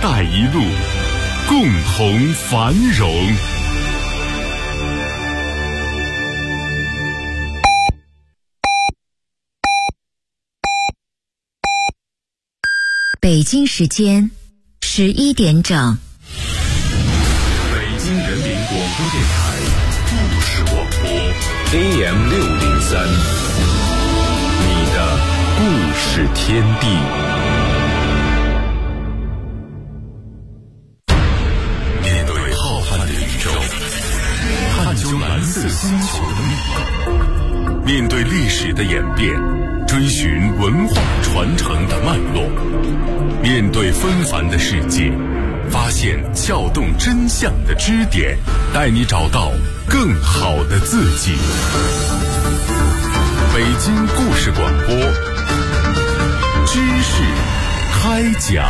带一路，共同繁荣。 北京时间11点整。 北京人民广播电台故事广播 AM603，你的故事天地。面对浩瀚的宇宙，探究蓝色星球的密码，面对历史的演变，追寻文化传承的脉络，面对纷繁的世界，发现撬动真相的支点，带你找到更好的自己。北京故事广播，知识开讲。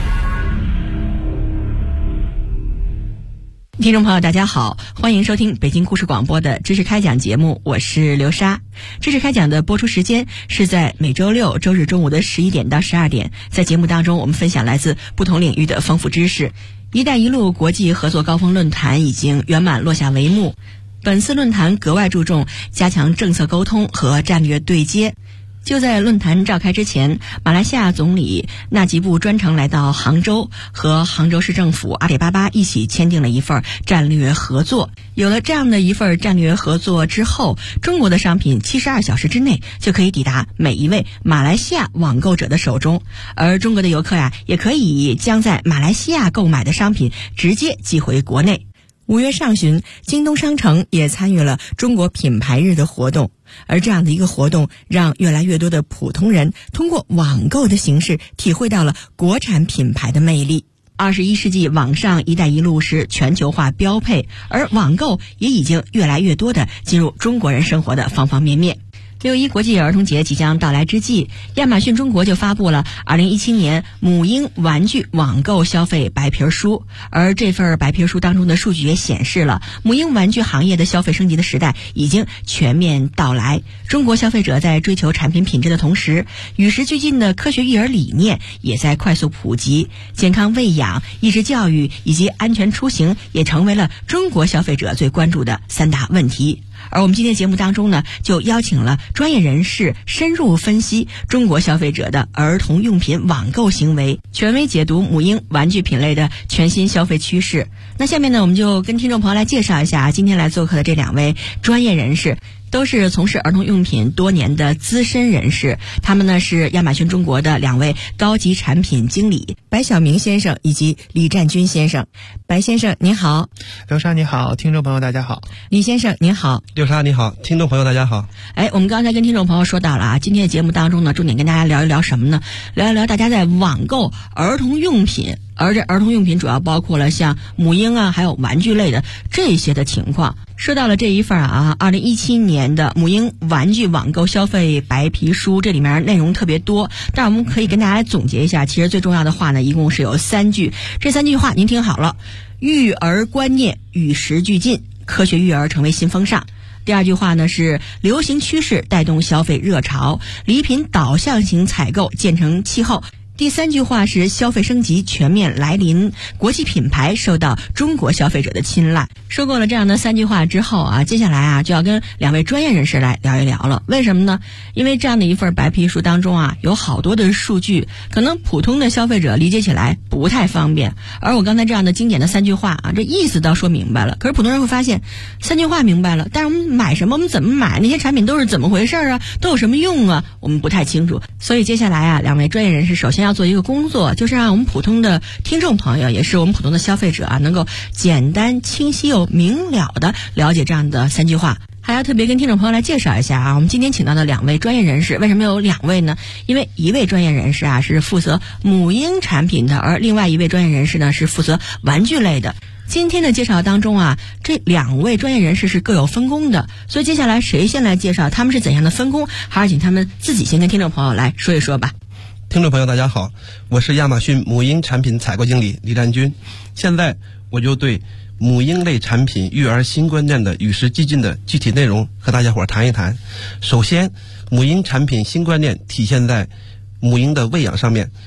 听众朋友大家好，欢迎收听北京故事广播的知识开讲节目，我是刘莎。知识开讲的播出时间是在每周六周日中午的11点到12点，在节目当中我们分享来自不同领域的丰富知识。一带一路国际合作高峰论坛已经圆满落下帷幕，本次论坛格外注重加强政策沟通和战略对接。就在论坛召开之前，马来西亚总理纳吉布专程来到杭州，和杭州市政府、阿里巴巴一起签订了一份战略合作。有了这样的一份战略合作之后，中国的商品72小时之内就可以抵达每一位马来西亚网购者的手中，而中国的游客也可以将在马来西亚购买的商品直接寄回国内。5月上旬，京东商城也参与了中国品牌日的活动，而这样的一个活动让越来越多的普通人通过网购的形式体会到了国产品牌的魅力。21世纪网上一带一路是全球化标配，而网购也已经越来越多地进入中国人生活的方方面面。6·1国际儿童节即将到来之际，亚马逊中国就发布了2017年母婴玩具网购消费白皮书，而这份白皮书当中的数据也显示了母婴玩具行业的消费升级的时代已经全面到来。中国消费者在追求产品品质的同时，与时俱进的科学育儿理念也在快速普及，健康喂养、益智教育以及安全出行也成为了中国消费者最关注的3大问题。而我们今天节目当中呢，就邀请了专业人士深入分析中国消费者的儿童用品网购行为，权威解读母婴玩具品类的全新消费趋势。那下面呢，我们就跟听众朋友来介绍一下今天来做客的这2位专业人士，都是从事儿童用品多年的资深人士。他们呢是亚马逊中国的2位高级产品经理，白晓明先生以及李占军先生。白先生您好。 刘莎你好，听众朋友大家好。 李先生您好。 刘莎你好，听众朋友大家好。 我们刚才跟听众朋友说到了今天的节目当中呢，重点跟大家聊一聊什么呢？聊一聊大家在网购儿童用品，而这儿童用品主要包括了像母婴还有玩具类的这些的情况。说到了这一份2017年的母婴玩具网购消费白皮书，这里面内容特别多，但我们可以跟大家来总结一下，其实最重要的话呢，一共是有3句。这3句话您听好了：育儿观念与时俱进，科学育儿成为新风尚。第2句话呢是流行趋势带动消费热潮，礼品导向型采购渐成气候。第3句话是消费升级全面来临，国际品牌受到中国消费者的青睐。说过了这样的3句话之后接下来就要跟2位专业人士来聊一聊了。为什么呢？因为这样的一份白皮书当中有好多的数据，可能普通的消费者理解起来不太方便。而我刚才这样的经典的3句话这意思倒说明白了，可是普通人会发现3句话明白了，但是我们买什么，我们怎么买，那些产品都是怎么回事都有什么用我们不太清楚。所以接下来2位专业人士首先要做一个工作，就是让我们普通的听众朋友，也是我们普通的消费者能够简单清晰又明了的了解这样的3句话。还要特别跟听众朋友来介绍一下我们今天请到的2位专业人士。为什么有2位呢？因为一位专业人士是负责母婴产品的，而另外一位专业人士呢是负责玩具类的。今天的介绍当中这2位专业人士是各有分工的，所以接下来谁先来介绍他们是怎样的分工，还是请他们自己先跟听众朋友来说一说吧。 听众朋友大家好，我是亚马逊母婴产品采购经理李占军。现在我就对母婴类产品育儿新观念的与时俱进的具体内容和大家伙谈一谈。首先，母婴产品新观念体现在母婴的喂养上面。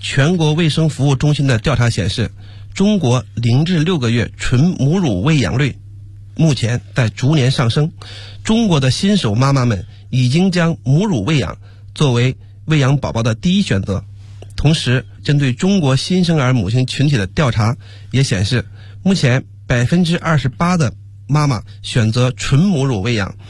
全国卫生服务中心的调查显示，中国0至6个月纯母乳喂养率目前在逐年上升。中国的新手妈妈们已经将母乳喂养作为喂养宝宝的第一选择。同时，针对中国新生儿母亲群体的调查也显示，目前28%的妈妈选择纯母乳喂养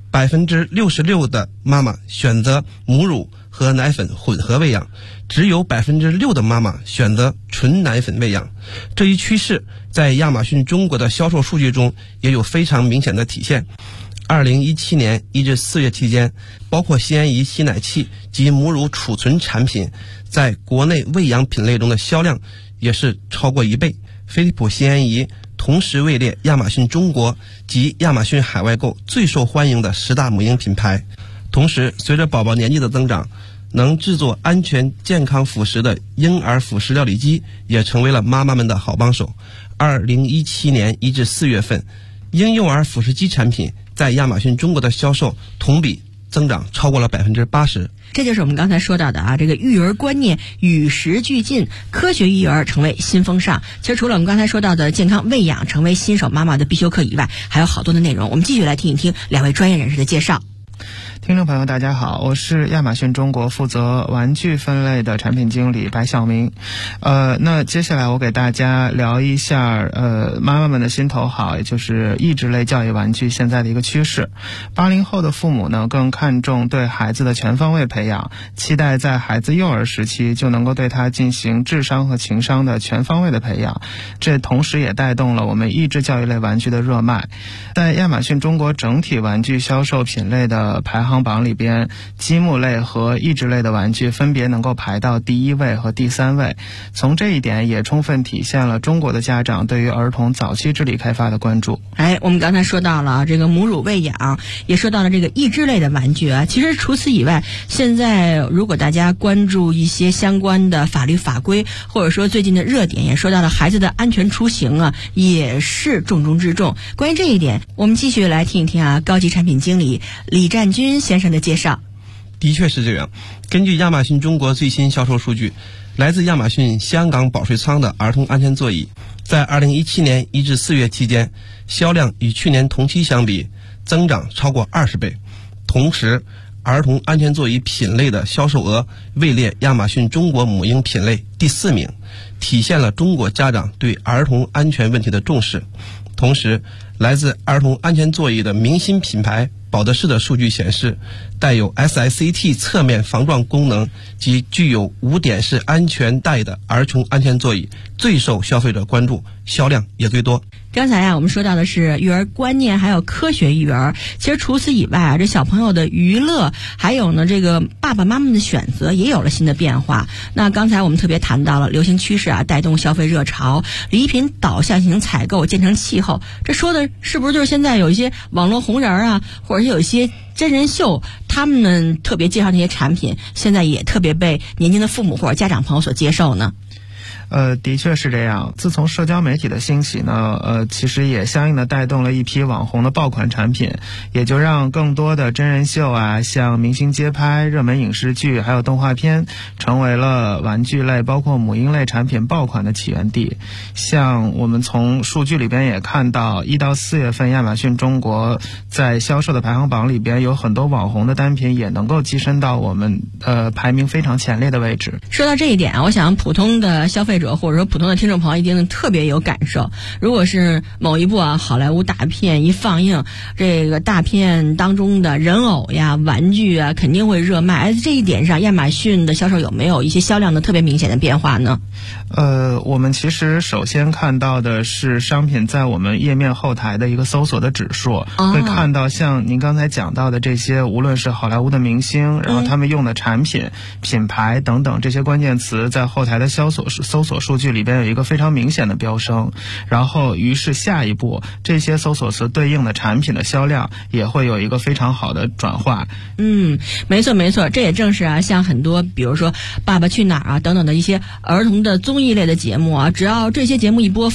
，66%的妈妈选择母乳和奶粉混合喂养，只有6%的妈妈选择纯奶粉喂养。这一趋势在亚马逊中国的销售数据中也有非常明显的体现。2017年1至4月期间，包括稀安仪吸奶器及母乳储存产品在国内喂养品类中的销量也是超过1倍。飞利浦稀安仪同时位列亚马逊中国及亚马逊海外购最受欢迎的10大母婴品牌。同时，随着宝宝年纪的增长，能制作安全健康辅食的婴儿辅食料理机也成为了妈妈们的好帮手。2017年1至4月份，婴幼儿辅食机产品在亚马逊中国的销售同比增长超过了80%。 这就是我们刚才说到的啊，这个育儿观念与时俱进，科学育儿成为新风尚。其实除了我们刚才说到的健康喂养成为新手妈妈的必修课以外，还有好多的内容，我们继续来听一听2位专业人士的介绍。 听众朋友大家好，我是亚马逊中国负责玩具分类的产品经理白晓明。那接下来我给大家聊一下妈妈们的心头好，也就是益智类教育玩具现在的一个趋势。80后的父母呢更看重对孩子的全方位培养，期待在孩子幼儿时期就能够对他进行智商和情商的全方位的培养，这同时也带动了我们益智教育类玩具的热卖。在亚马逊中国整体玩具销售品类的排行榜里边，积木类和益智类的玩具分别能够排到第1位和第3位。从这一点也充分体现了中国的家长对于儿童早期智力开发的关注。 我们刚才说到了这个母乳喂养，也说到了这个益智类的玩具啊。其实除此以外，现在如果大家关注一些相关的法律法规，或者说最近的热点，也说到了孩子的安全出行啊，也是重中之重。关于这一点，我们继续来听一听啊，高级产品经理李占军先生的介绍。 的确是这样。根据亚马逊中国最新销售数据，来自亚马逊香港保税仓的儿童安全座椅，在2017年1至4月期间，销量与去年同期相比增长超过20倍。同时，儿童安全座椅品类的销售额位列亚马逊中国母婴品类第4名，体现了中国家长对儿童安全问题的重视。同时，来自儿童安全座椅的明星品牌保德仕的数据显示，带有 SICT 侧面防撞功能及具有5点式安全带的儿童安全座椅最受消费者关注，销量也最多。 刚才我们说到的是育儿观念，还有科学育儿。其实除此以外啊，这小朋友的娱乐，还有呢这个爸爸妈妈的选择也有了新的变化。那刚才我们特别谈到了流行趋势啊，带动消费热潮，礼品导向型采购渐成气候。这说的是不是就是现在有一些网络红人啊，或者是有一些真人秀，他们特别介绍那些产品，现在也特别被年轻的父母或者家长朋友所接受呢？ 的确是这样。自从社交媒体的兴起呢，其实也相应的带动了一批网红的爆款产品，也就让更多的真人秀啊，像明星街拍、热门影视剧还有动画片，成为了玩具类包括母婴类产品爆款的起源地。像我们从数据里边也看到，1到4月份亚马逊中国在销售的排行榜里边，有很多网红的单品也能够跻身到我们排名非常前列的位置。 说到这一点啊，我想普通的消费者或者说普通的听众朋友一定特别有感受。如果是某一部好莱坞大片一放映，这个大片当中的人偶呀、玩具啊，肯定会热卖。这一点上，亚马逊的销售有没有一些销量的特别明显的变化呢？ 我们其实首先看到的是商品在我们页面后台的一个搜索的指数，会看到像您刚才讲到的这些，无论是好莱坞的明星，然后他们用的产品、品牌等等这些关键词，在后台的搜索数据里边有一个非常明显的飙升，然后于是下一步这些搜索词对应的产品的销量也会有一个非常好的转化。 没错，这也正是啊，像很多比如说《爸爸去哪儿》啊等等的一些儿童的综艺类的节目啊，只要这些节目一播放，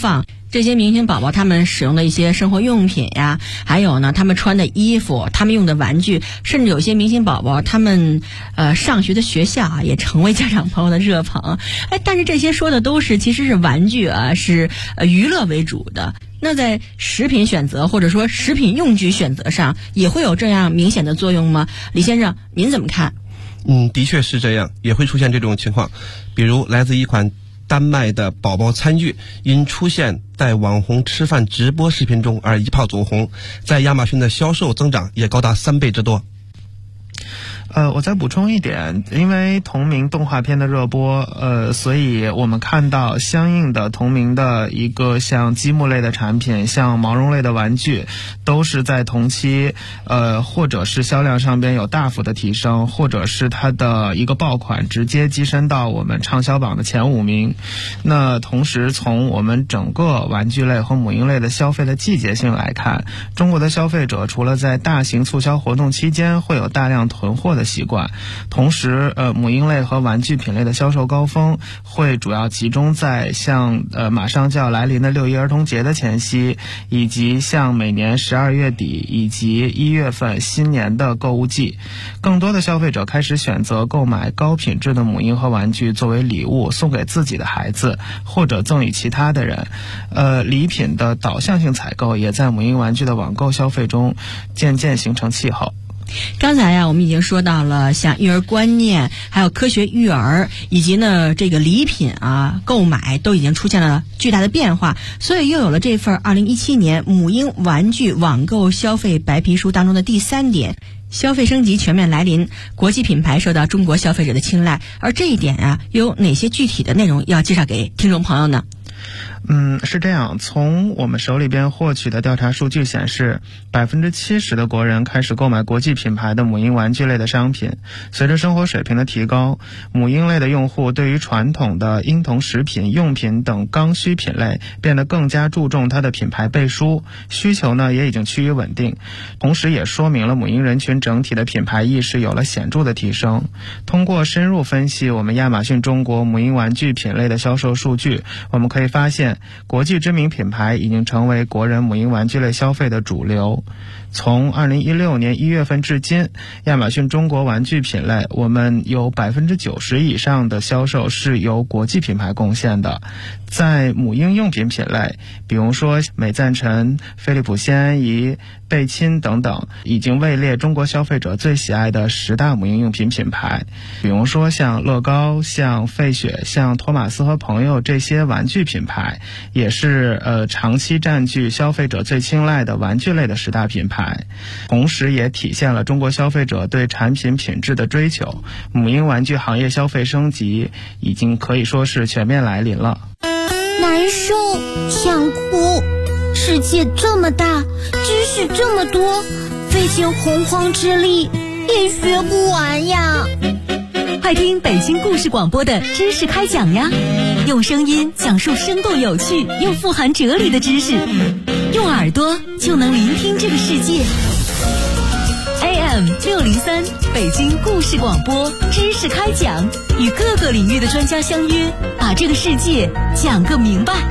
这些明星宝宝他们使用的一些生活用品呀，还有呢他们穿的衣服，他们用的玩具，甚至有些明星宝宝他们上学的学校啊，也成为家长朋友的热捧。但是这些说的都是其实是玩具啊，是娱乐为主的。那在食品选择或者说食品用具选择上，也会有这样明显的作用吗？李先生，您怎么看？ 的确是这样，也会出现这种情况。比如来自一款丹麦的宝宝餐具，因出现在网红吃饭直播视频中而一炮走红，在亚马逊的销售增长也高达3倍之多。 我再补充一点，因为同名动画片的热播，所以我们看到相应的同名的一个像积木类的产品，像毛绒类的玩具，都是在同期，或者是销量上边有大幅的提升，或者是它的一个爆款直接跻身到我们畅销榜的前5名。那同时从我们整个玩具类和母婴类的消费的季节性来看，中国的消费者除了在大型促销活动期间会有大量囤货的习惯，同时母婴类和玩具品类的销售高峰会主要集中在像马上就要来临的6一儿童节的前夕，以及像每年12月底以及1月份新年的购物季。更多的消费者开始选择购买高品质的母婴和玩具作为礼物送给自己的孩子，或者赠与其他的人。礼品的导向性采购也在母婴玩具的网购消费中渐渐形成气候。 刚才呀，我们已经说到了像育儿观念，还有科学育儿，以及呢这个礼品啊购买都已经出现了巨大的变化，所以又有了这份2017年母婴玩具网购消费白皮书当中的第3点。消费升级全面来临，国际品牌受到中国消费者的青睐，而这一点啊，有哪些具体的内容要介绍给听众朋友呢？ 是这样，从我们手里边获取的调查数据显示，70%的国人开始购买国际品牌的母婴玩具类的商品。随着生活水平的提高，母婴类的用户对于传统的婴童食品、用品等刚需品类变得更加注重它的品牌背书，需求呢也已经趋于稳定。同时也说明了母婴人群整体的品牌意识有了显著的提升。通过深入分析我们亚马逊中国母婴玩具品类的销售数据，我们可以发现国际知名品牌已经成为国人母婴玩具类消费的主流。从2016年1月份至今，亚马逊中国玩具品类我们有90%以上的销售是由国际品牌贡献的。在母婴用品品类，比如说美赞臣、飞利浦鲜安怡、贝亲等等，已经位列中国消费者最喜爱的10大母婴用品品牌。比如说像乐高、像费雪、像托马斯和朋友这些玩具品牌，也是长期占据消费者最青睐的玩具类的10大品牌。同时也体现了中国消费者对产品品质的追求。母婴玩具行业消费升级已经可以说是全面来临了。 难受，想哭，世界这么大，知识这么多，费尽洪荒之力也学不完呀。 快听北京故事广播的知识开讲呀，用声音讲述生动有趣又富含哲理的知识，用耳朵就能聆听这个世界。AM 603北京故事广播知识开讲，与各个领域的专家相约，把这个世界讲个明白。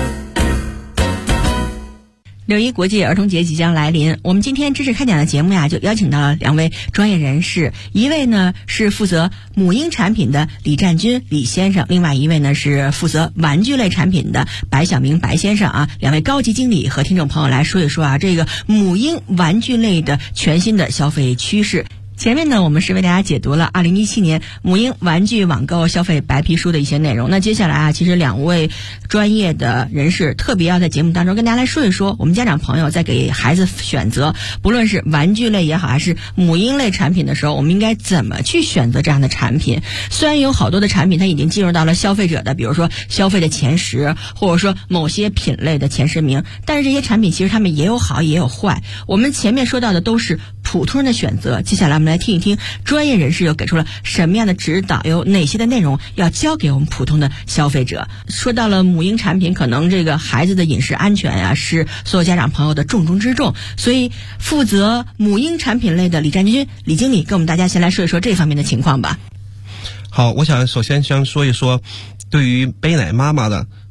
6一国际儿童节即将来临，我们今天知识开讲的节目呀，就邀请到了2位专业人士，一位呢是负责母婴产品的李占军李先生，另外一位呢是负责玩具类产品的白晓明白先生啊。2位高级经理和听众朋友来说一说啊，这个母婴玩具类的全新的消费趋势。前面呢，我们是为大家解读了2017年母婴玩具网购消费白皮书的一些内容。那接下来啊，其实2位专业的人士特别要在节目当中跟大家来说一说，我们家长朋友在给孩子选择，不论是玩具类也好，还是母婴类产品的时候，我们应该怎么去选择这样的产品。虽然有好多的产品它已经进入到了消费者的，比如说消费的前10，或者说某些品类的前10名，但是这些产品其实它们也有好也有坏。我们前面说到的都是普通人的选择，接下来我们来听一听专业人士又给出了什么样的指导，有哪些的内容要教给我们普通的消费者。说到了母婴产品，可能这个孩子的饮食安全呀，是所有家长朋友的重中之重，所以负责母婴产品类的李占军李经理跟我们大家先来说一说这方面的情况吧。 好，我想首先说一说对于背奶妈妈的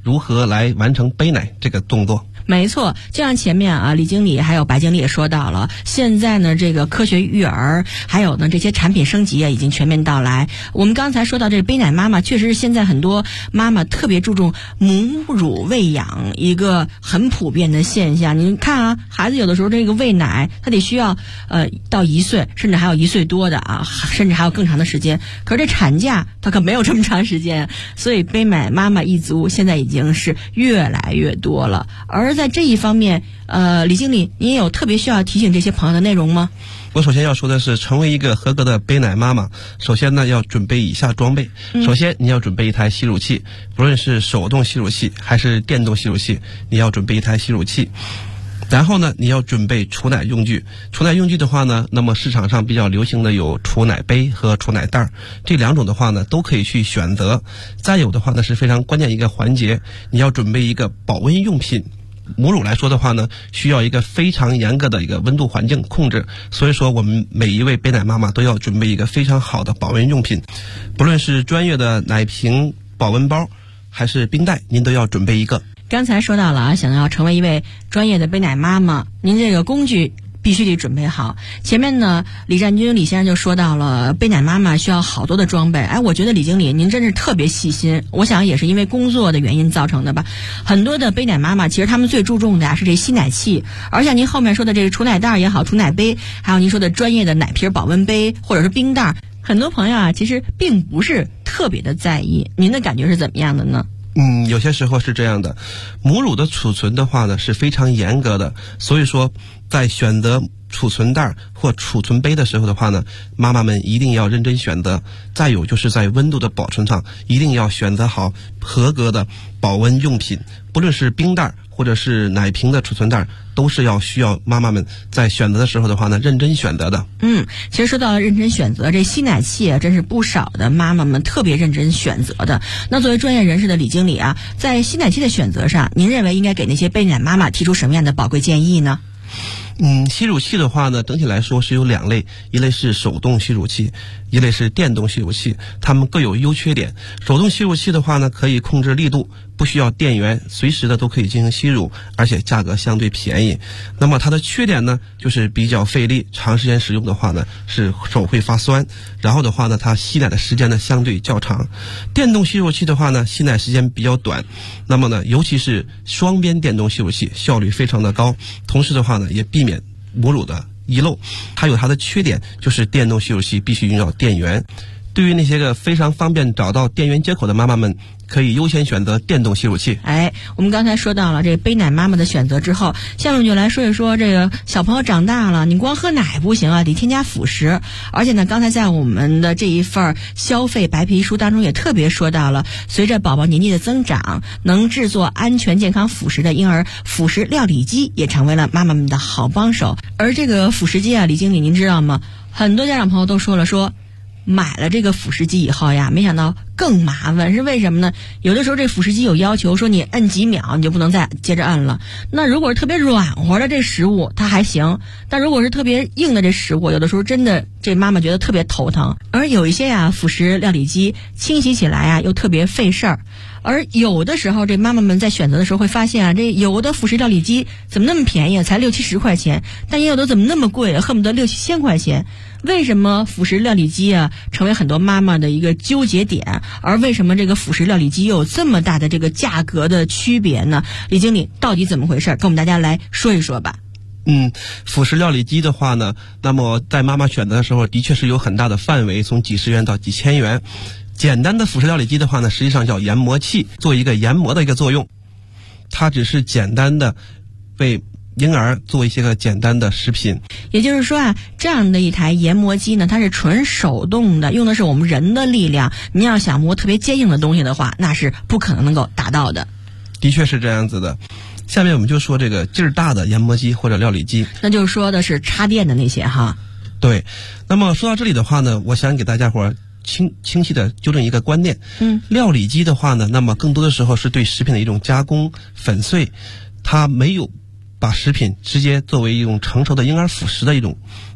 如何来完成杯奶这个动作。 没错，就像前面啊，李经理还有白经理也说到了，现在呢这个科学育儿，还有呢这些产品升级啊已经全面到来。我们刚才说到这个杯奶妈妈，确实是现在很多妈妈特别注重母乳喂养一个很普遍的现象。你看啊，孩子有的时候这个喂奶，他得需要到1岁，甚至还有1岁多的啊，甚至还有更长的时间。可是这产假它可没有这么长时间，所以杯奶妈妈一族现在已经是越来越多了。而在这一方面，李经理，您有特别需要提醒这些朋友的内容吗？ 我首先要说的是，成为一个合格的杯奶妈妈，首先呢要准备以下装备。首先你要准备一台吸乳器，不论是手动吸乳器还是电动吸乳器，你要准备一台吸乳器。然后呢，你要准备储奶用具。储奶用具的话呢，那么市场上比较流行的有储奶杯和储奶袋，这2种的话呢都可以去选择。再有的话呢是非常关键一个环节，你要准备一个保温用品。母乳来说的话呢，需要一个非常严格的一个温度环境控制，所以说我们每一位杯奶妈妈都要准备一个非常好的保温用品，不论是专业的奶瓶、保温包还是冰袋，您都要准备一个。 刚才说到了啊，想要成为一位专业的杯奶妈妈，您这个工具必须得准备好。前面呢，李占军李先生就说到了杯奶妈妈需要好多的装备。我觉得李经理您真是特别细心，我想也是因为工作的原因造成的吧。很多的杯奶妈妈其实他们最注重的是这吸奶器，而像您后面说的这个储奶袋也好，储奶杯，还有您说的专业的奶瓶保温杯或者是冰袋，很多朋友啊其实并不是特别的在意。您的感觉是怎么样的呢？ 有些时候是这样的，母乳的储存的话呢是非常严格的，所以说在选择储存袋或储存杯的时候的话呢，妈妈们一定要认真选择。再有就是在温度的保存上，一定要选择好合格的保温用品，不论是冰袋或者是奶瓶的储存袋，都是需要妈妈们在选择的时候的话呢认真选择的。 其实说到认真选择，这吸奶器啊真是不少的妈妈们特别认真选择的。那作为专业人士的李经理啊，在吸奶器的选择上，您认为应该给那些杯奶妈妈提出什么样的宝贵建议呢？ 吸乳器的话呢，整体来说是有2类，一类是手动吸乳器，一类是电动吸乳器，它们各有优缺点。手动吸乳器的话呢，可以控制力度，不需要电源，随时的都可以进行吸乳，而且价格相对便宜。那么它的缺点呢，就是比较费力，长时间使用的话呢，是手会发酸，然后的话呢，它吸奶的时间呢相对较长。电动吸乳器的话呢，吸奶时间比较短，那么呢，尤其是双边电动吸乳器效率非常的高，同时的话呢，也避免母乳的遗漏。还有它的缺点就是电动吸乳器必须用到电源，对于那些个非常方便找到电源接口的妈妈们，可以优先选择电动吸乳器。 我们刚才说到了这杯奶妈妈的选择之后，下面就来说一说这个小朋友长大了，你光喝奶不行啊，得添加辅食。而且呢，刚才在我们的这一份消费白皮书当中也特别说到了，随着宝宝年纪的增长，能制作安全健康辅食的婴儿辅食料理机也成为了妈妈们的好帮手。而这个辅食机啊，李经理您知道吗？很多家长朋友都说买了这个辅食机以后呀，没想到更麻烦，是为什么呢？有的时候这辅食机有要求说你摁几秒你就不能再接着摁了。那如果是特别软和的这食物它还行，但如果是特别硬的这食物，有的时候真的这妈妈觉得特别头疼。而有一些辅食料理机清洗起来又特别费事儿。而有的时候这妈妈们在选择的时候会发现这有的辅食料理机怎么那么便宜，才60-70块钱，但也有的怎么那么贵，恨不得6-7千块钱。为什么辅食料理机成为很多妈妈的一个纠结点？而为什么这个辅食料理机又有这么大的这个价格的区别呢？李经理到底怎么回事？跟我们大家来说一说吧。 辅食料理机的话呢，那么在妈妈选择的时候的确是有很大的范围，从几十元到几千元。简单的辅食料理机的话呢，实际上叫研磨器，做一个研磨的一个作用，它只是简单的为婴儿做一些个简单的食品。 也就是说这样的一台研磨机呢，它是纯手动的，用的是我们人的力量。您要想磨特别坚硬的东西的话，那是不可能够达到的。 的确是这样子的。下面我们就说这个劲儿大的研磨机或者料理机， 那就是说的是插电的那些哈。 对。那么说到这里的话呢，我想给大家伙清晰的纠正一个观念。料理机的话呢，那么更多的时候是对食品的一种加工粉碎，它没有把食品直接作为一种成熟的婴儿辅食的一种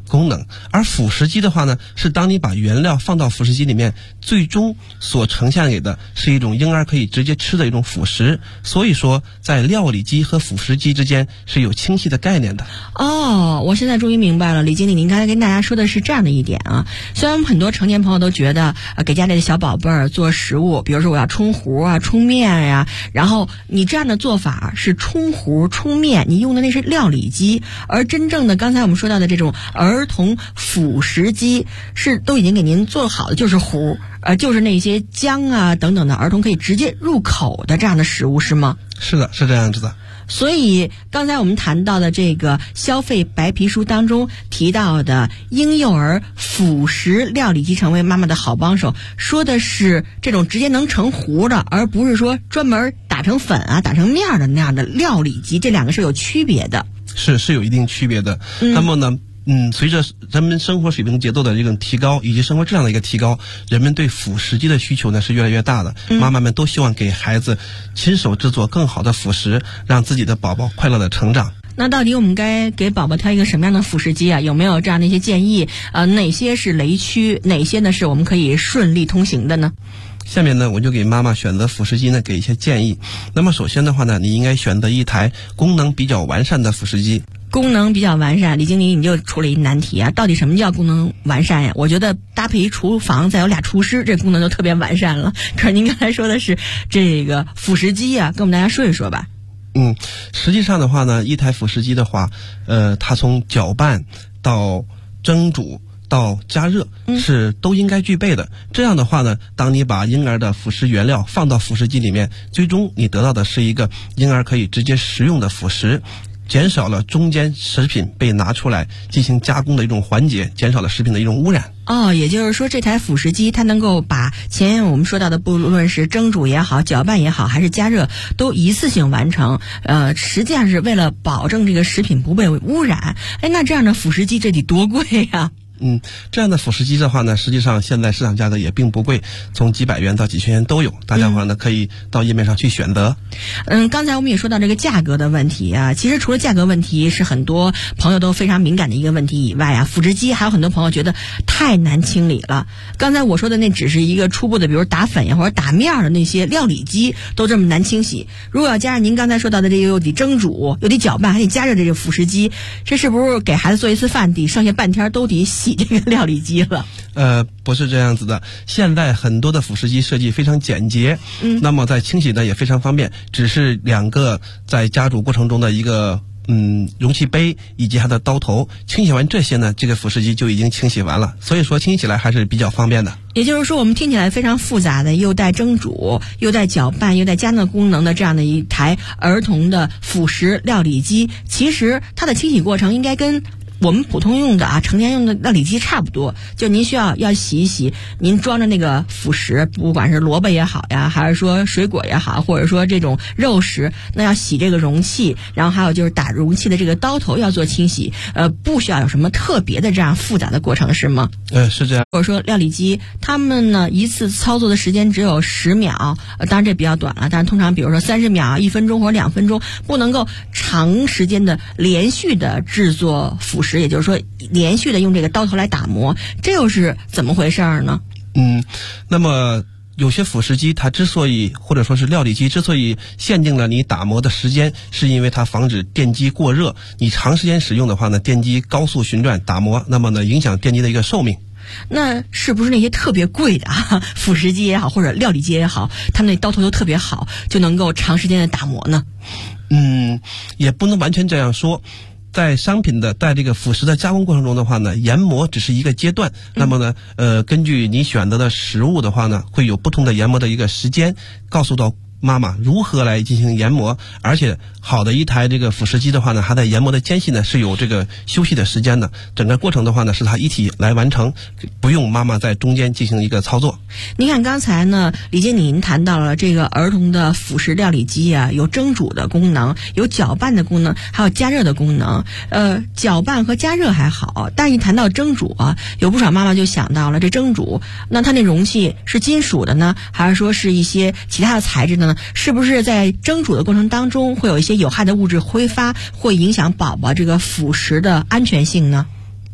功能。而辅食机的话呢，是当你把原料放到辅食机里面，最终所呈现给的是一种婴儿可以直接吃的一种辅食。所以说在料理机和辅食机之间是有清晰的概念的。 哦，我现在终于明白了，李经理，您刚才跟大家说的是这样的一点啊。虽然很多成年朋友都觉得给家里的小宝贝儿做食物，比如说我要冲糊啊、冲面呀，然后你这样的做法是冲糊、冲面，你用的那是料理机，而真正的刚才我们说到的这种儿童辅食机是都已经给您做好的，就是糊，就是那些姜啊等等的儿童可以直接入口的这样的食物，是吗？ 是的，是这样子的。 所以刚才我们谈到的这个消费白皮书当中提到的婴幼儿辅食料理机成为妈妈的好帮手，说的是这种直接能成糊的，而不是说专门打成粉啊、打成面的那样的料理机，这两个是有区别的。是有一定区别的。那么呢，随着人们生活水平节奏的这种提高，以及生活质量的一个提高，人们对辅食机的需求呢是越来越大的。妈妈们都希望给孩子亲手制作更好的辅食，让自己的宝宝快乐的成长。 那到底我们该给宝宝挑一个什么样的辅食机啊？有没有这样的一些建议？哪些是雷区，哪些呢是我们可以顺利通行的呢？ 下面呢，我就给妈妈选择辅食机呢给一些建议。那么首先的话呢，你应该选择一台功能比较完善的辅食机。 功能比较完善，李经理你就出了一难题啊！到底什么叫功能完善呀？我觉得搭配一厨房再有俩厨师，这功能就特别完善了。可是您刚才说的是这个辅食机啊，跟我们大家说一说吧。 实际上的话呢，一台辅食机的话，它从搅拌到蒸煮到加热是都应该具备的。这样的话呢，当你把婴儿的辅食原料放到辅食机里面，最终你得到的是一个婴儿可以直接食用的辅食，减少了中间食品被拿出来进行加工的一种环节，减少了食品的一种污染。 也就是说这台辅食机它能够把前面我们说到的不论是蒸煮也好、搅拌也好还是加热都一次性完成，实际上是为了保证这个食品不被污染。那这样的辅食机这得多贵呀？ 这样的辅食机的话呢，实际上现在市场价格也并不贵，从几百元到几千元都有，大家伙呢可以到页面上去选择。 刚才我们也说到这个价格的问题啊，其实除了价格问题是很多朋友都非常敏感的一个问题以外啊，辅食机还有很多朋友觉得太难清理了。刚才我说的那只是一个初步的，比如打粉呀或者打面的那些料理机都这么难清洗，如果要加上您刚才说到的这个又得蒸煮又得搅拌还得加热这个辅食机，这是不是给孩子做一次饭得剩下半天都得洗这个料理机了？ 不是这样子的。现在很多的辅食机设计非常简洁，那么在清洗呢也非常方便，只是两个在加煮过程中的一个容器杯以及它的刀头，清洗完这些呢，这个辅食机就已经清洗完了，所以说清洗起来还是比较方便的。 也就是说，我们听起来非常复杂的，又带蒸煮、又带搅拌、又带加热功能的这样的一台儿童的辅食料理机，其实它的清洗过程应该跟我们普通用的成年用的料理机差不多，就您需要洗一洗您装着那个辅食，不管是萝卜也好呀，还是说水果也好，或者说这种肉食，那要洗这个容器，然后还有就是打容器的这个刀头要做清洗，不需要有什么特别的这样复杂的过程，是吗？ 是这样。 或者说料理机他们呢一次操作的时间只有10秒，当然这比较短了，但是通常比如说30秒、1分钟或者2分钟，不能够长时间的连续的制作辅食，也就是说连续的用这个刀头来打磨，这又是怎么回事呢？ 那么有些辅食机它之所以或者说是料理机之所以限定了你打磨的时间，是因为它防止电机过热，你长时间使用的话呢，电机高速旋转打磨，那么呢影响电机的一个寿命。 那是不是那些特别贵的辅食机也好或者料理机也好，他们那刀头都特别好，就能够长时间的打磨呢？ 也不能完全这样说。在这个辅食的加工过程中的话呢，研磨只是一个阶段。那么呢，根据你选择的食物的话呢，会有不同的研磨的一个时间，告诉到妈妈如何来进行研磨。而且好的一台这个辅食机的话呢，它在研磨的间隙呢是有这个休息的时间的，整个过程的话呢是它一体来完成，不用妈妈在中间进行一个操作。 您看刚才呢李经理您谈到了这个儿童的辅食料理机啊，有蒸煮的功能，有搅拌的功能，还有加热的功能。搅拌和加热还好，但一谈到蒸煮啊，有不少妈妈就想到了这蒸煮，那它那容器是金属的呢，还是说是一些其他的材质的呢？是不是在蒸煮的过程当中会有一些有害的物质挥发，会影响宝宝这个辅食的安全性呢？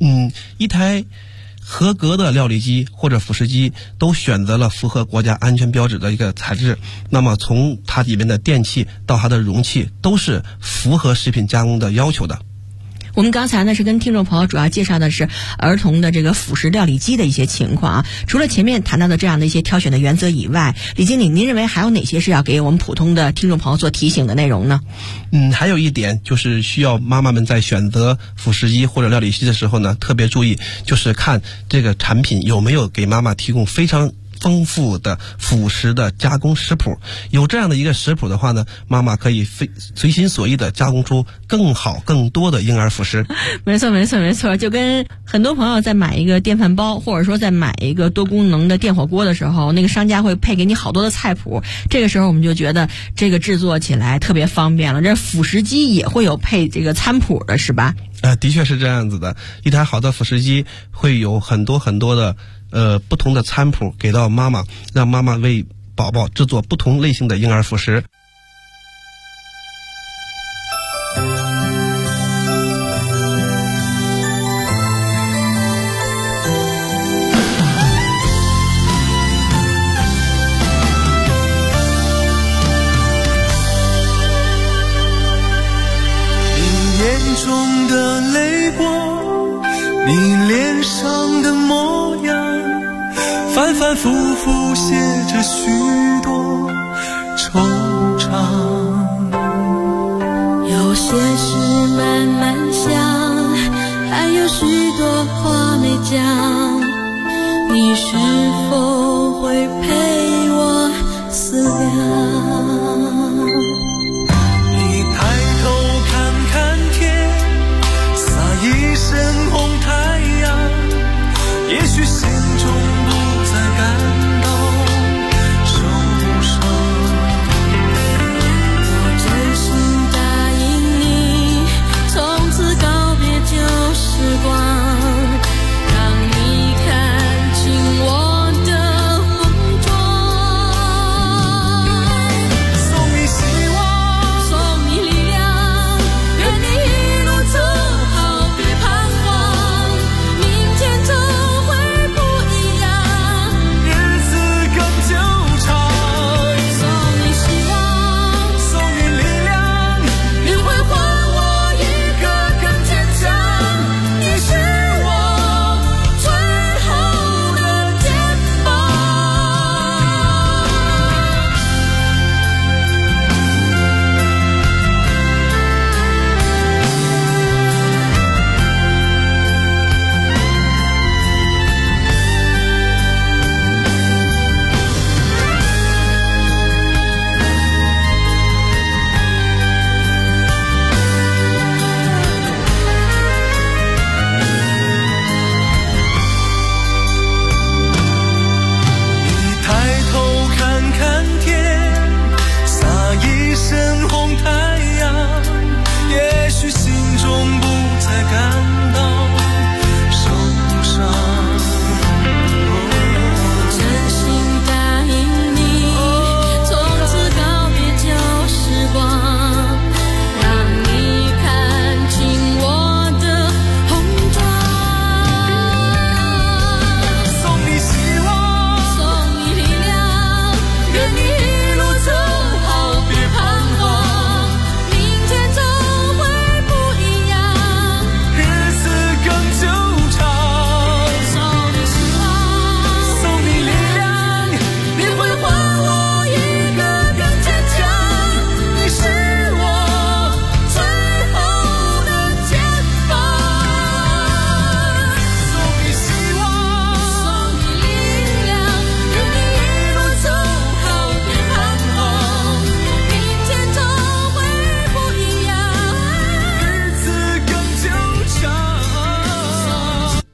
一台合格的料理机或者辅食机都选择了符合国家安全标志的一个材质，那么从它里面的电器到它的容器都是符合食品加工的要求的。 我们刚才呢是跟听众朋友主要介绍的是儿童的这个辅食料理机的一些情况啊。除了前面谈到的这样的一些挑选的原则以外，李经理，您认为还有哪些是要给我们普通的听众朋友做提醒的内容呢？ 还有一点就是需要妈妈们在选择辅食机或者料理机的时候呢，特别注意，就是看这个产品有没有给妈妈提供非常丰富的辅食的加工食谱。有这样的一个食谱的话呢，妈妈可以随心所欲的加工出更好更多的婴儿辅食。 没错，就跟很多朋友在买一个电饭煲或者说在买一个多功能的电火锅的时候，那个商家会配给你好多的菜谱，这个时候我们就觉得这个制作起来特别方便了。这辅食机也会有配这个餐谱的是吧？ 的确是这样子的。一台好的辅食机会有很多的不同的餐谱给到妈妈，让妈妈为宝宝制作不同类型的婴儿辅食。 你眼中的泪光，你脸上的模样，反反复复写着许多惆怅。 有些事慢慢想，还有许多话没讲，你是否会陪我思量？ 你抬头看看天，洒一身红太阳，也许心中不再感到受伤。 我真心答应你，从此告别旧时光，让你看清我的红妆。 送你希望， 送你力量，愿你一路走好，别彷徨，明天总会不一样。 日子更久长。 送你希望， 送你力量， 你会还我一个更坚强。你是我最后的肩膀。 你抬头看看天，洒一身红太阳，也许心中不再感到受伤。 真心答应你，从此告别旧时光，让你看清我的红妆。 送你希望， 送你力量，愿你一路走好，别彷徨，明天总会不一样。 日子更久长。 送你希望， 送你力量， 你会还我一个更坚强。你是我最后的肩膀。 送你希望， 送你力量，愿你一路走好，别彷徨，明天总会不一样。 日子更久长。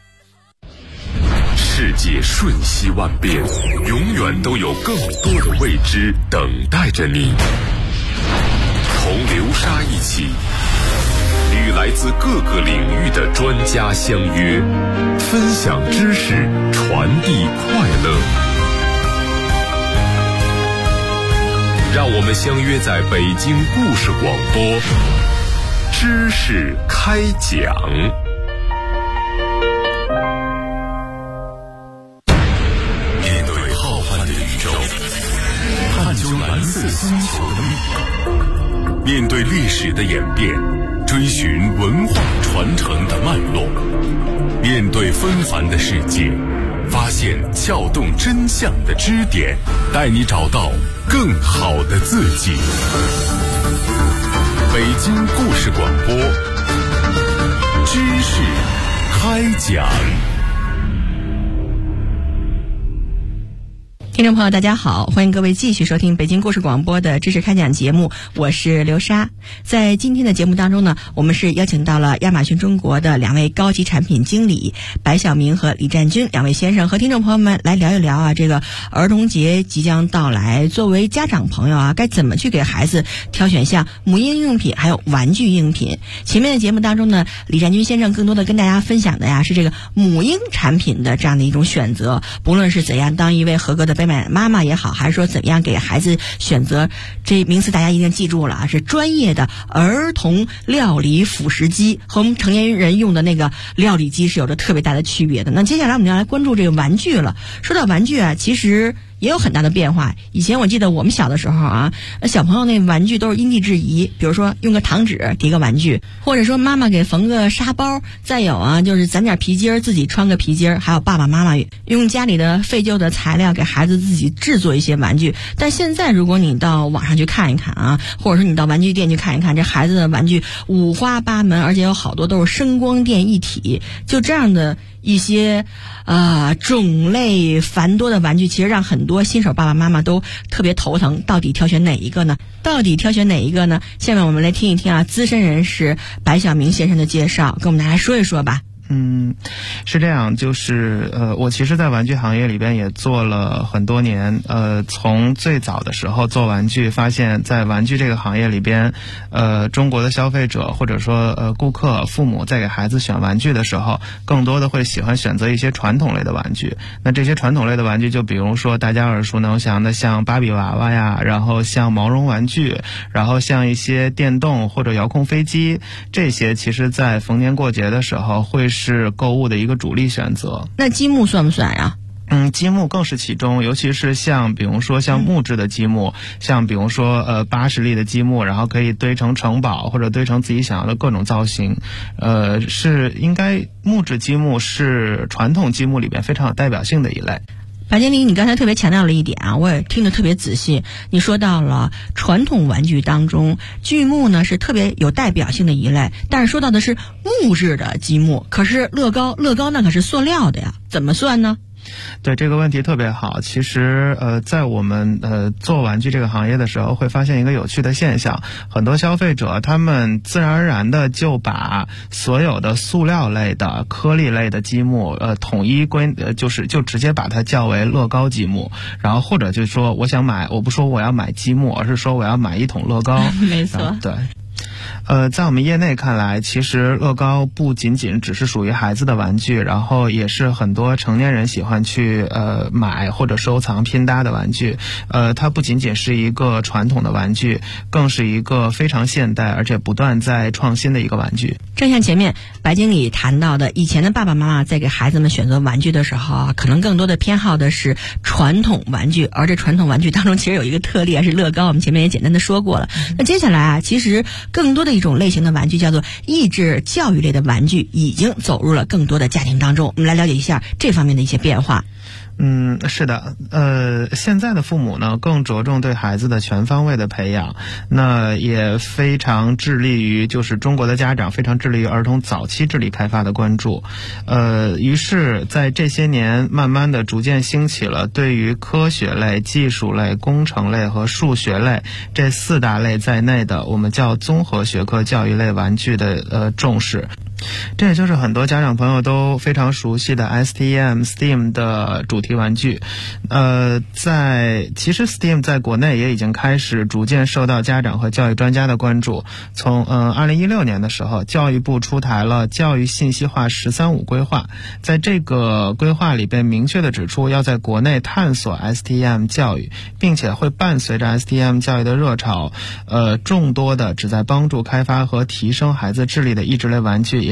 世界瞬息万变，永远都有更多的未知等待着你。同流沙一起，与来自各个领域的专家相约，分享知识，传递快乐。让我们相约在北京故事广播，知识开讲。 面对历史的演变，追寻文化传承的脉络，面对纷繁的世界，发现撬动真相的支点，带你找到更好的自己。北京故事广播，知识开讲。 听众朋友大家好，欢迎各位继续收听北京故事广播的知识开讲节目，我是刘莎。在今天的节目当中呢，我们是邀请到了亚马逊中国的2位高级产品经理白晓明和李占军2位先生，和听众朋友们来聊一聊这个儿童节即将到来，作为家长朋友该怎么去给孩子挑选像母婴用品还有玩具用品。前面的节目当中呢，李占军先生更多的跟大家分享的是这个母婴产品的这样的一种选择，不论是怎样当一位合格的北美妈妈也好，还是说怎么样给孩子选择，这名词大家一定记住了是专业的儿童料理辅食机，和我们成年人用的那个料理机是有着特别大的区别的。那接下来我们要来关注这个玩具了。说到玩具其实也有很大的变化。以前我记得我们小的时候小朋友那玩具都是因地制宜，比如说用个糖纸叠个玩具，或者说妈妈给缝个沙包，再有就是攒点皮筋自己穿个皮筋，还有爸爸妈妈用家里的废旧的材料给孩子自己制作一些玩具。但现在如果你到网上去看一看或者说你到玩具店去看一看，这孩子的玩具五花八门，而且有好多都是声光电一体，就这样的一些种类繁多的玩具，其实让很多新手爸爸妈妈都特别头疼，到底挑选哪一个呢？下面我们来听一听资深人士白晓明先生的介绍，跟我们大家说一说吧。 是这样，就是我其实在玩具行业里边也做了很多年，从最早的时候做玩具，发现在玩具这个行业里边，中国的消费者或者说顾客父母在给孩子选玩具的时候，更多的会喜欢选择一些传统类的玩具。那这些传统类的玩具就比如说大家耳熟能详的像芭比娃娃呀，然后像毛绒玩具，然后像一些电动或者遥控飞机，这些其实在逢年过节的时候会是购物的一个主力选择。 那积木算不算呀？ 积木更是其中，尤其是比如说像木质的积木，像比如说80粒的积木，然后可以堆成城堡或者堆成自己想要的各种造型。是应该木质积木是传统积木里边非常有代表性的一类。 白经理，你刚才特别强调了一点我也听得特别仔细。你说到了传统玩具当中，锯木呢是特别有代表性的一类，但是说到的是木质的积木，可是乐高那可是塑料的呀，怎么算呢？ 对，这个问题特别好。其实在我们做玩具这个行业的时候，会发现一个有趣的现象，很多消费者他们自然而然的就把所有的塑料类的颗粒类的积木统一就直接把它叫为乐高积木，然后或者就说我不说我要买积木，而是说我要买一桶乐高。 没错， 对。在我们业内看来，其实乐高不仅仅只是属于孩子的玩具，然后也是很多成年人喜欢去买或者收藏拼搭的玩具。它不仅仅是一个传统的玩具，更是一个非常现代而且不断在创新的一个玩具。 正像前面白经理谈到的，以前的爸爸妈妈在给孩子们选择玩具的时候可能更多的偏好的是传统玩具，而这传统玩具当中其实有一个特例是乐高，我们前面也简单的说过了。那接下来其实更多的一种类型的玩具叫做益智教育类的玩具，已经走入了更多的家庭当中。我们来了解一下这方面的一些变化。 是的，现在的父母呢更着重对孩子的全方位的培养，那也非常致力于，就是中国的家长非常致力于儿童早期智力开发的关注。于是在这些年慢慢的逐渐兴起了对于科学类、技术类、工程类和数学类这4大类在内的我们叫综合学科教育类玩具的重视。这也就是很多家长朋友都非常熟悉的 STEM 的主题玩具。其实 STEM 在国内也已经开始逐渐受到家长和教育专家的关注。从2016年的时候，教育部出台了教育信息化“13+5”规划，在这个规划里边明确的指出，要在国内探索 STEM 教育，并且会伴随着 STEM 教育的热潮，众多的旨在帮助开发和提升孩子智力的益智类玩具也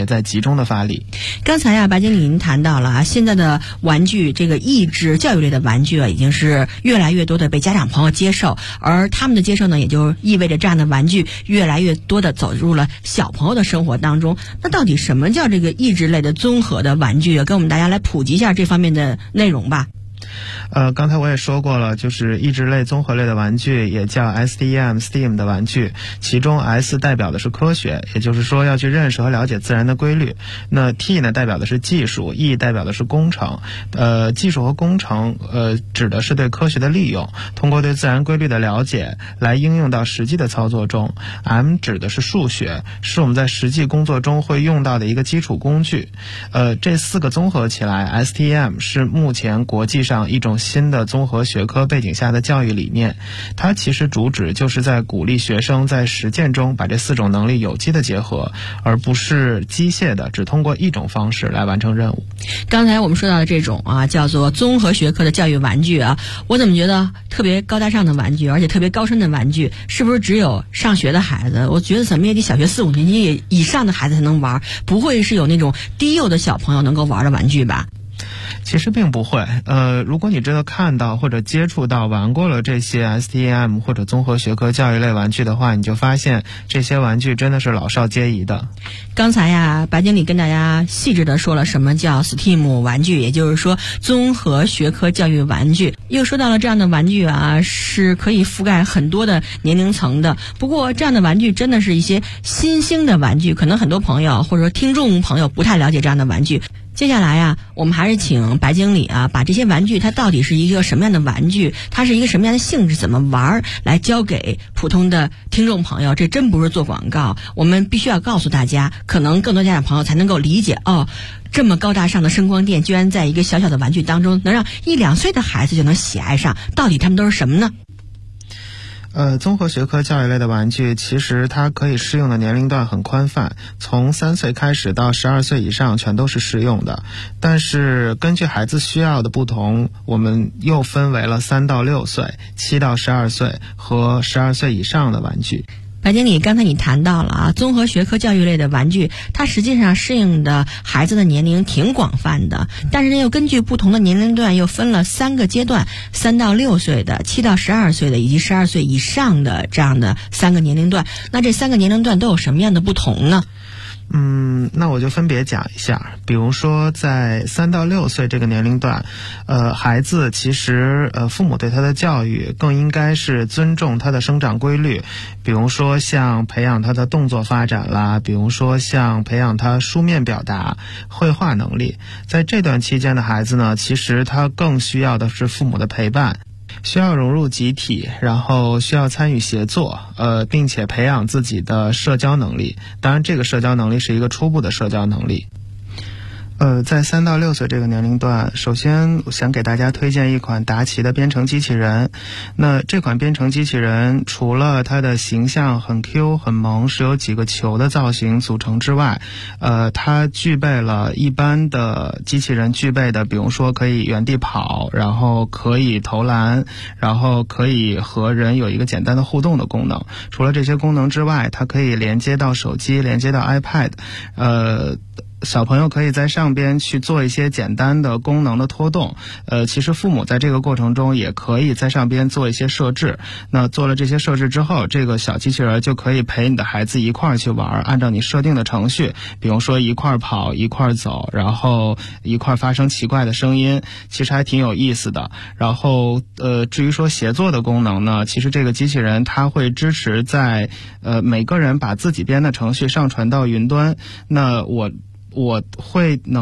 也在集中的发力。 刚才啊，白经理您谈到了啊，现在的玩具这个益智教育类的玩具啊，已经是越来越多的被家长朋友接受，而他们的接受呢，也就意味着这样的玩具越来越多的走入了小朋友的生活当中。那到底什么叫这个益智类的综合的玩具啊？跟我们大家来普及一下这方面的内容吧。 刚才我也说过了，就是益智类综合类的玩具也叫 STEM 的玩具，其中 S 代表的是科学，也就是说要去认识和了解自然的规律。那 T 呢代表的是技术， E 代表的是工程。技术和工程指的是对科学的利用，通过对自然规律的了解来应用到实际的操作中。M 指的是数学，是我们在实际工作中会用到的一个基础工具。这4个综合起来 STEM 是目前国际上一种新的综合学科背景下的教育理念，它其实主旨就是在鼓励学生在实践中把这4种能力有机的结合，而不是机械的只通过一种方式来完成任务。 刚才我们说到的这种啊，叫做综合学科的教育玩具啊，我怎么觉得特别高大上的玩具，而且特别高深的玩具，是不是只有上学的孩子？我觉得怎么也得小学4、5年级以上的孩子才能玩，不会是有那种低幼的小朋友能够玩的玩具吧？ 其实并不会，如果你真的看到或者接触到玩过了这些 STEM 或者综合学科教育类玩具的话，你就发现这些玩具真的是老少皆宜的。 刚才呀，白经理跟大家细致的说了什么叫 STEM 玩具，也就是说综合学科教育玩具，又说到了这样的玩具啊是可以覆盖很多的年龄层的。不过这样的玩具真的是一些新兴的玩具，可能很多朋友或者说听众朋友不太了解这样的玩具。接下来啊，我们还是请白经理啊，把这些玩具它到底是一个什么样的玩具，它是一个什么样的性质，怎么玩，来教给普通的听众朋友。这真不是做广告，我们必须要告诉大家，可能更多家长朋友才能够理解哦。这么高大上的声光电，居然在一个小小的玩具当中，能让1、2岁的孩子就能喜爱上，到底他们都是什么呢？ 综合学科教育类的玩具，其实它可以适用的年龄段很宽泛，从3岁开始到12岁以上全都是适用的。但是根据孩子需要的不同，我们又分为了3到6岁、7到12岁和12岁以上的玩具。 白经理，刚才你谈到了啊，综合学科教育类的玩具，它实际上适应的孩子的年龄挺广泛的，但是呢，又根据不同的年龄段又分了3个阶段，3到6岁的、7到12岁的以及12岁以上的这样的3个年龄段。那这3个年龄段都有什么样的不同呢？ 那我就分别讲一下。比如说在3到6岁这个年龄段，孩子其实父母对他的教育更应该是尊重他的生长规律，比如说像培养他的动作发展啦，比如说像培养他书面表达、绘画能力。在这段期间的孩子呢，其实他更需要的是父母的陪伴，需要融入集体，然后需要参与协作，并且培养自己的社交能力。当然这个社交能力是一个初步的社交能力。在3到6岁这个年龄段，首先我想给大家推荐一款达奇的编程机器人。那这款编程机器人除了它的形象很 Q 很萌，是由几个球的造型组成之外，它具备了一般的机器人具备的，比如说可以原地跑，然后可以投篮，然后可以和人有一个简单的互动的功能。除了这些功能之外，它可以连接到手机，连接到 iPad，小朋友可以在上边去做一些简单的功能的拖动，其实父母在这个过程中也可以在上边做一些设置。那做了这些设置之后，这个小机器人就可以陪你的孩子一块儿去玩，按照你设定的程序，比如说一块儿跑，一块儿走，然后一块儿发生奇怪的声音，其实还挺有意思的。然后至于说协作的功能呢，其实这个机器人它会支持在每个人把自己编的程序上传到云端，那我会能